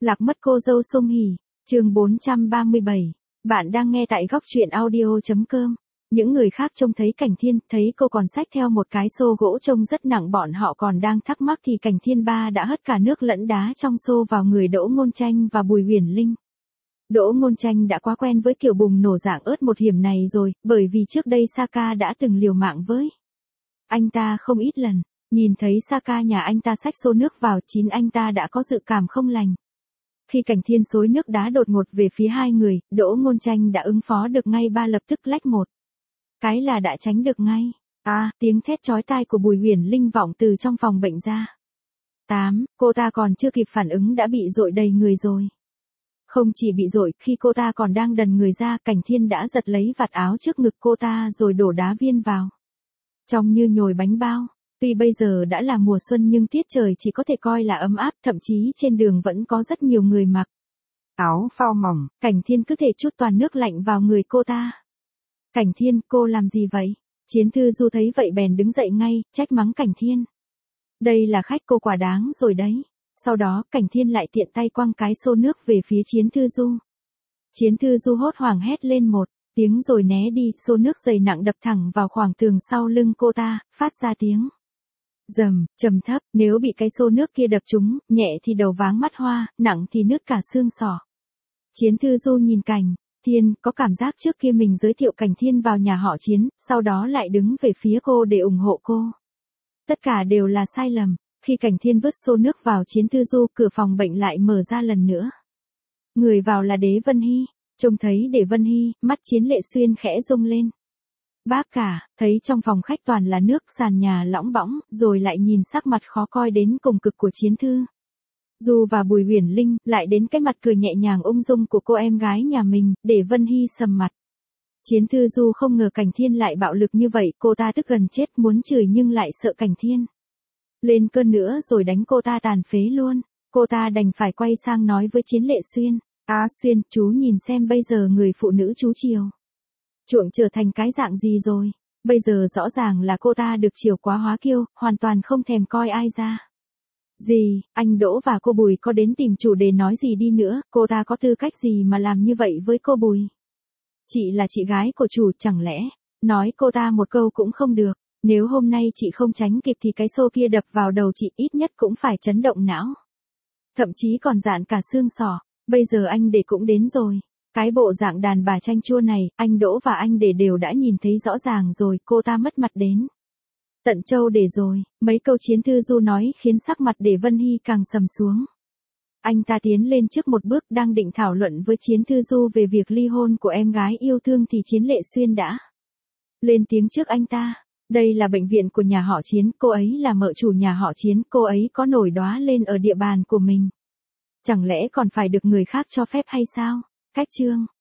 Lạc mất cô dâu Sung Hỉ, chương 437. Bạn đang nghe tại góc truyện audio.com. Những người khác trông thấy Cảnh Thiên, thấy cô còn xách theo một cái xô gỗ trông rất nặng, bọn họ còn đang thắc mắc thì Cảnh Thiên ba đã hất cả nước lẫn đá trong xô vào người Đỗ Ngôn Tranh và Bùi Huyền Linh. Đỗ Ngôn Tranh đã quá quen với kiểu bùng nổ dạng ớt một hiểm này rồi, bởi vì trước đây Saka đã từng liều mạng với anh ta không ít lần. Nhìn thấy Saka nhà anh ta xách xô nước vào, anh ta đã có dự cảm không lành. Khi Cảnh Thiên xối nước đá đột ngột về phía hai người, Đỗ Ngôn Tranh đã ứng phó được ngay, lập tức lách một cái là đã tránh được ngay. Tiếng thét chói tai của Bùi Huyền Linh vọng từ trong phòng bệnh ra. Cô ta còn chưa kịp phản ứng đã bị dội đầy người rồi. Không chỉ bị dội, khi cô ta còn đang đần người ra, Cảnh Thiên đã giật lấy vạt áo trước ngực cô ta rồi đổ đá viên vào trông như nhồi bánh bao. Tuy bây giờ đã là mùa xuân nhưng tiết trời chỉ có thể coi là ấm áp, thậm chí trên đường vẫn có rất nhiều người mặc áo phao mỏng. Cảnh Thiên cứ thể chút toàn nước lạnh vào người cô ta. Cảnh Thiên, cô làm gì vậy? Chiến Thư Du thấy vậy bèn đứng dậy ngay, trách mắng Cảnh Thiên. Đây là khách cô quả đáng rồi đấy. Sau đó, Cảnh Thiên lại tiện tay quăng cái xô nước về phía Chiến Thư Du. Chiến Thư Du hốt hoảng hét lên một tiếng rồi né đi, xô nước dày nặng đập thẳng vào khoảng tường sau lưng cô ta, phát ra tiếng rầm, trầm thấp. Nếu bị cái xô nước kia đập trúng, nhẹ thì đầu váng mắt hoa, nặng thì nứt cả xương sọ. Chiến Thư Du nhìn Cảnh Thiên, có cảm giác trước kia mình giới thiệu Cảnh Thiên vào nhà họ Chiến, sau đó lại đứng về phía cô để ủng hộ cô. Tất cả đều là sai lầm. Khi Cảnh Thiên vứt xô nước vào Chiến Thư Du, cửa phòng bệnh lại mở ra lần nữa. Người vào là Đế Vân Hy. Trông thấy Đế Vân Hy, mắt Chiến Lệ Xuyên khẽ rung lên. Bác cả, thấy trong phòng khách toàn là nước, sàn nhà lõng bõng, rồi lại nhìn sắc mặt khó coi đến cùng cực của Chiến Thư Du và Bùi Huyền Linh, lại đến cái mặt cười nhẹ nhàng ung dung của cô em gái nhà mình, Đế Vân Hy sầm mặt. Chiến Thư Du không ngờ Cảnh Thiên lại bạo lực như vậy, cô ta tức gần chết muốn chửi nhưng lại sợ Cảnh Thiên lên cơn nữa rồi đánh cô ta tàn phế luôn. Cô ta đành phải quay sang nói với Chiến Lệ Xuyên. Xuyên, chú nhìn xem bây giờ người phụ nữ chú chiều chuộng trở thành cái dạng gì rồi. Bây giờ rõ ràng là cô ta được chiều quá hóa kiêu, hoàn toàn không thèm coi ai ra gì. Anh Đỗ và cô Bùi có đến tìm chủ đề nói gì đi nữa, cô ta có tư cách gì mà làm như vậy với cô Bùi? Chị là chị gái của chủ, chẳng lẽ nói cô ta một câu cũng không được? Nếu hôm nay chị không tránh kịp thì cái xô kia đập vào đầu chị ít nhất cũng phải chấn động não. Thậm chí còn dạn cả xương sọ. Bây giờ anh Để cũng đến rồi. Cái bộ dạng đàn bà chanh chua này, anh Đỗ và anh Để đều đã nhìn thấy rõ ràng rồi, cô ta mất mặt đến tận châu Để rồi. Mấy câu Chiến Thư Du nói khiến sắc mặt Đế Vân Hy càng sầm xuống. Anh ta tiến lên trước một bước, đang định thảo luận với Chiến Thư Du về việc ly hôn của em gái yêu thương thì Chiến Lệ Xuyên đã lên tiếng trước anh ta. Đây là bệnh viện của nhà họ Chiến, cô ấy là mợ chủ nhà họ Chiến, cô ấy có nổi đoá lên ở địa bàn của mình. Chẳng lẽ còn phải được người khác cho phép hay sao? Cách chương